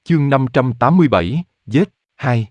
Chương 587, giết, 2.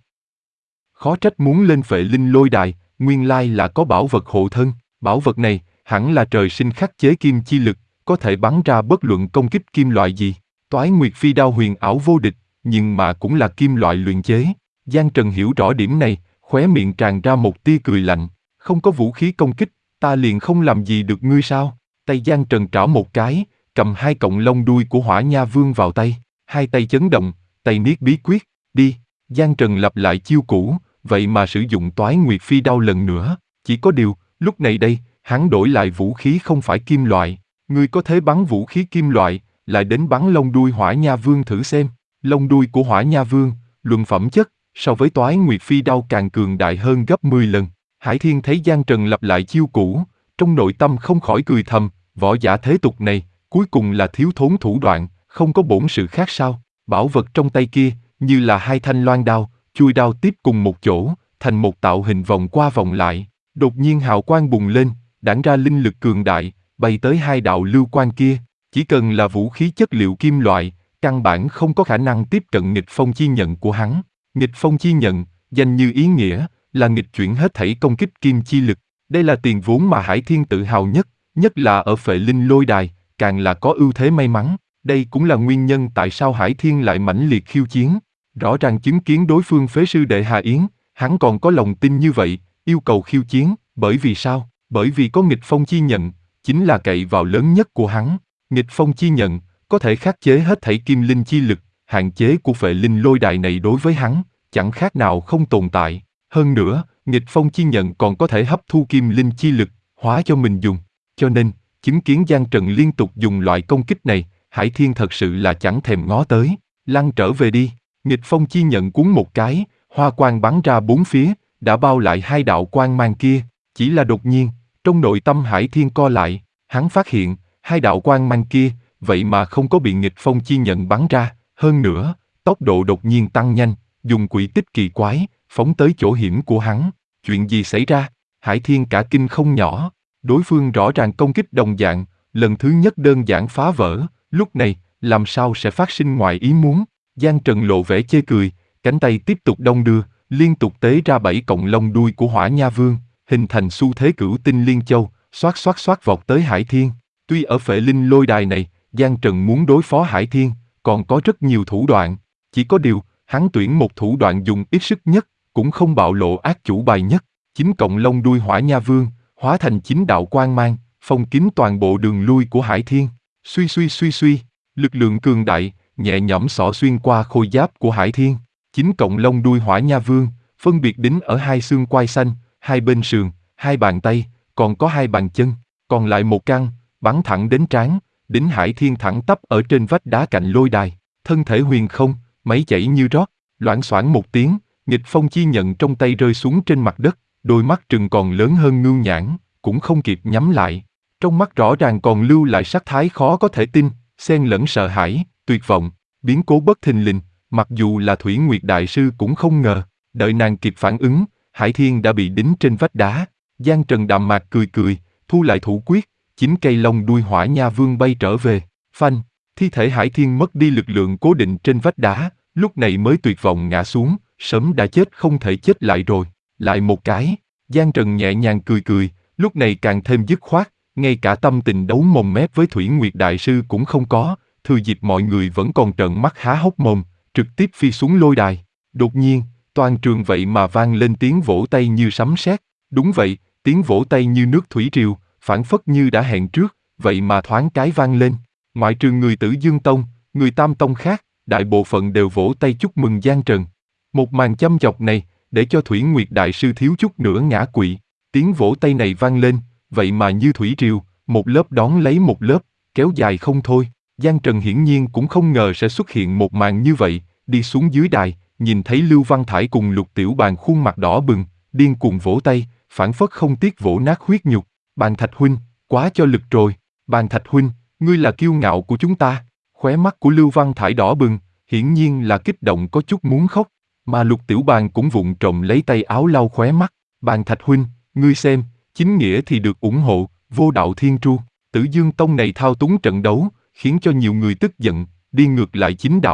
Khó trách muốn lên Phệ Linh Lôi Đài, nguyên lai là có bảo vật hộ thân. Bảo vật này, hẳn là trời sinh khắc chế kim chi lực, có thể bắn ra bất luận công kích kim loại gì. Toái Nguyệt Phi đao huyền ảo vô địch, nhưng mà cũng là kim loại luyện chế. Giang Trần hiểu rõ điểm này, khóe miệng tràn ra một tia cười lạnh. Không có vũ khí công kích, ta liền không làm gì được ngươi sao? Tay Giang Trần trảo một cái, cầm hai cọng lông đuôi của Hỏa Nha Vương vào tay. Hai tay chấn động, tay niết bí quyết, đi. Giang Trần lặp lại chiêu cũ, vậy mà sử dụng Toái Nguyệt Phi đao lần nữa. Chỉ có điều, lúc này đây, hắn đổi lại vũ khí không phải kim loại. Ngươi có thể bắn vũ khí kim loại, lại đến bắn lông đuôi Hỏa Nha Vương thử xem. Lông đuôi của Hỏa Nha Vương, luận phẩm chất, so với Toái Nguyệt Phi đao càng cường đại hơn gấp 10 lần. Hải Thiên thấy Giang Trần lặp lại chiêu cũ, trong nội tâm không khỏi cười thầm, võ giả thế tục này, cuối cùng là thiếu thốn thủ đoạn, không có bổn sự khác sao? Bảo vật trong tay kia, như là hai thanh loan đao, chui đao tiếp cùng một chỗ, thành một tạo hình vòng qua vòng lại. Đột nhiên hào quang bùng lên, đãng ra linh lực cường đại, bay tới hai đạo lưu quang kia. Chỉ cần là vũ khí chất liệu kim loại, căn bản không có khả năng tiếp cận nghịch phong chi nhận của hắn. Nghịch phong chi nhận, danh như ý nghĩa, là nghịch chuyển hết thảy công kích kim chi lực. Đây là tiền vốn mà Hải Thiên tự hào nhất, nhất là ở Phệ Linh Lôi Đài, càng là có ưu thế may mắn. Đây cũng là nguyên nhân tại sao Hải Thiên lại mãnh liệt khiêu chiến. Rõ ràng chứng kiến đối phương phế sư đệ Hà Yến, hắn còn có lòng tin như vậy, yêu cầu khiêu chiến, bởi vì sao? Bởi vì có nghịch phong chi nhận, chính là cậy vào lớn nhất của hắn. Nghịch phong chi nhận, có thể khắc chế hết thảy kim linh chi lực, hạn chế của Phệ Linh Lôi Đài này đối với hắn, chẳng khác nào không tồn tại. Hơn nữa, nghịch phong chi nhận còn có thể hấp thu kim linh chi lực, hóa cho mình dùng. Cho nên, chứng kiến Giang Trần liên tục dùng loại công kích này, Hải Thiên thật sự là chẳng thèm ngó tới. Lăn trở về đi. Nghịch phong chi nhận cuốn một cái, hoa quang bắn ra bốn phía, đã bao lại hai đạo quang mang kia. Chỉ là đột nhiên, trong nội tâm Hải Thiên co lại, hắn phát hiện, hai đạo quang mang kia, vậy mà không có bị nghịch phong chi nhận bắn ra. Hơn nữa, tốc độ đột nhiên tăng nhanh, dùng quỹ tích kỳ quái, phóng tới chỗ hiểm của hắn. Chuyện gì xảy ra? Hải Thiên cả kinh không nhỏ. Đối phương rõ ràng công kích đồng dạng, lần thứ nhất đơn giản phá vỡ, lúc này, làm sao sẽ phát sinh ngoài ý muốn? Giang Trần lộ vẻ chê cười, cánh tay tiếp tục đong đưa, liên tục tế ra 7 cọng lông đuôi của Hỏa Nha Vương, hình thành xu thế cửu tinh liên châu, xoát xoát xoát vọt tới Hải Thiên. Tuy ở Phệ Linh Lôi Đài này, Giang Trần muốn đối phó Hải Thiên, còn có rất nhiều thủ đoạn. Chỉ có điều, hắn tuyển một thủ đoạn dùng ít sức nhất, cũng không bạo lộ ác chủ bài nhất. 9 cọng lông đuôi Hỏa Nha Vương, hóa thành 9 đạo quang mang, phong kín toàn bộ đường lui của Hải Thiên. Suy suy suy suy, lực lượng cường đại, nhẹ nhõm xỏ xuyên qua khôi giáp của Hải Thiên. 9 cọng lông đuôi Hỏa Nha Vương, phân biệt đính ở hai xương quai xanh, hai bên sườn, hai bàn tay, còn có hai bàn chân, còn lại một căn, bắn thẳng đến trán, đính Hải Thiên thẳng tắp ở trên vách đá cạnh lôi đài. Thân thể huyền không, máy chảy như rót, loảng xoảng một tiếng, nghịch phong chi nhận trong tay rơi xuống trên mặt đất, đôi mắt trừng còn lớn hơn ngưu nhãn, cũng không kịp nhắm lại. Trong mắt rõ ràng còn lưu lại sắc thái khó có thể tin, xen lẫn sợ hãi, tuyệt vọng, biến cố bất thình lình, mặc dù là Thủy Nguyệt Đại Sư cũng không ngờ. Đợi nàng kịp phản ứng, Hải Thiên đã bị đính trên vách đá. Giang Trần đạm mạc cười cười, thu lại thủ quyết, 9 cây lông đuôi Hỏa Nha Vương bay trở về. Phanh, thi thể Hải Thiên mất đi lực lượng cố định trên vách đá, lúc này mới tuyệt vọng ngã xuống, sớm đã chết không thể chết lại rồi. Lại một cái, Giang Trần nhẹ nhàng cười cười, lúc này càng thêm dứt khoát, ngay cả tâm tình đấu mồm mép với Thủy Nguyệt Đại Sư cũng không có, thừa dịp mọi người vẫn còn trợn mắt há hốc mồm, trực tiếp phi xuống lôi đài. Đột nhiên, toàn trường vậy mà vang lên tiếng vỗ tay như sấm sét. Đúng vậy, tiếng vỗ tay như nước thủy triều, phảng phất như đã hẹn trước, vậy mà thoáng cái vang lên. Ngoại trừ người Tử Dương Tông, người Tam Tông khác, đại bộ phận đều vỗ tay chúc mừng Giang Trần. Một màn châm chọc này, để cho Thủy Nguyệt Đại Sư thiếu chút nữa ngã quỵ. Tiếng vỗ tay này vang lên, vậy mà như thủy triều, một lớp đón lấy một lớp, kéo dài không thôi. Giang Trần hiển nhiên cũng không ngờ sẽ xuất hiện một màn như vậy, đi xuống dưới đài, nhìn thấy Lưu Văn Thải cùng Lục Tiểu Bàn khuôn mặt đỏ bừng, điên cuồng vỗ tay, phảng phất không tiếc vỗ nát huyết nhục. Bàn Thạch huynh, quá cho lực rồi. Bàn Thạch huynh, ngươi là kiêu ngạo của chúng ta. Khóe mắt của Lưu Văn Thải đỏ bừng, hiển nhiên là kích động có chút muốn khóc, mà Lục Tiểu Bàn cũng vụng trộm lấy tay áo lau khóe mắt. Bàn Thạch huynh, ngươi xem, chính nghĩa thì được ủng hộ, vô đạo thiên tru. Tử Dương Tông này thao túng trận đấu, khiến cho nhiều người tức giận, đi ngược lại chính đạo,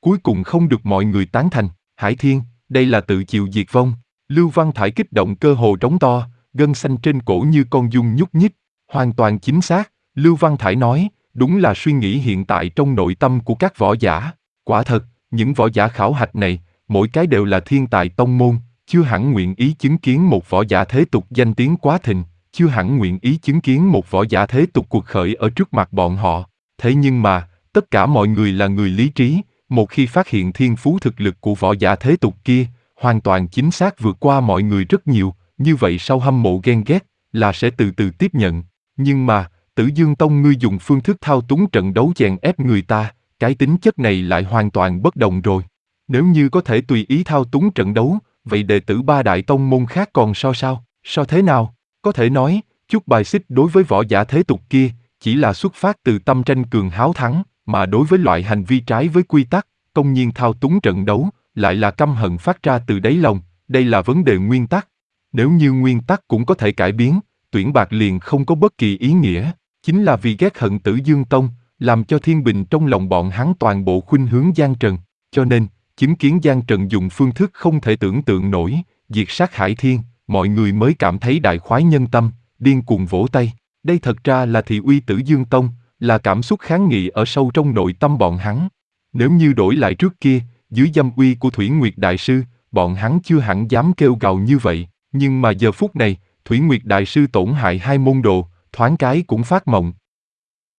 cuối cùng không được mọi người tán thành. Hải Thiên, đây là tự chịu diệt vong. Lưu Văn Thải kích động cơ hồ trống to, gân xanh trên cổ như con giun nhúc nhích. Hoàn toàn chính xác, Lưu Văn Thải nói, đúng là suy nghĩ hiện tại trong nội tâm của các võ giả. Quả thật, những võ giả khảo hạch này, mỗi cái đều là thiên tài tông môn, chưa hẳn nguyện ý chứng kiến một võ giả thế tục danh tiếng quá thịnh, chưa hẳn nguyện ý chứng kiến một võ giả thế tục cuộc khởi ở trước mặt bọn họ. Thế nhưng mà, tất cả mọi người là người lý trí, một khi phát hiện thiên phú thực lực của võ giả thế tục kia, hoàn toàn chính xác vượt qua mọi người rất nhiều, như vậy sau hâm mộ ghen ghét, là sẽ từ từ tiếp nhận. Nhưng mà, Tử Dương Tông ngươi dùng phương thức thao túng trận đấu chèn ép người ta, cái tính chất này lại hoàn toàn bất đồng rồi. Nếu như có thể tùy ý thao túng trận đấu, vậy đệ tử ba đại tông môn khác còn sao? So thế nào? Có thể nói, chút bài xích đối với võ giả thế tục kia, chỉ là xuất phát từ tâm tranh cường háo thắng, mà đối với loại hành vi trái với quy tắc, công nhiên thao túng trận đấu, lại là căm hận phát ra từ đáy lòng, đây là vấn đề nguyên tắc. Nếu như nguyên tắc cũng có thể cải biến, tuyển bạc liền không có bất kỳ ý nghĩa, chính là vì ghét hận Tử Dương Tông, làm cho thiên bình trong lòng bọn hắn toàn bộ khuynh hướng Giang Trần, cho nên, chứng kiến Giang Trần dùng phương thức không thể tưởng tượng nổi, diệt sát Hải Thiên, mọi người mới cảm thấy đại khoái nhân tâm, điên cuồng vỗ tay. Đây thật ra là thị uy Tử Dương Tông, là cảm xúc kháng nghị ở sâu trong nội tâm bọn hắn. Nếu như đổi lại trước kia, dưới dâm uy của Thủy Nguyệt Đại Sư, bọn hắn chưa hẳn dám kêu gào như vậy, nhưng mà giờ phút này, Thủy Nguyệt Đại Sư tổn hại hai môn đồ, thoáng cái cũng phát mộng,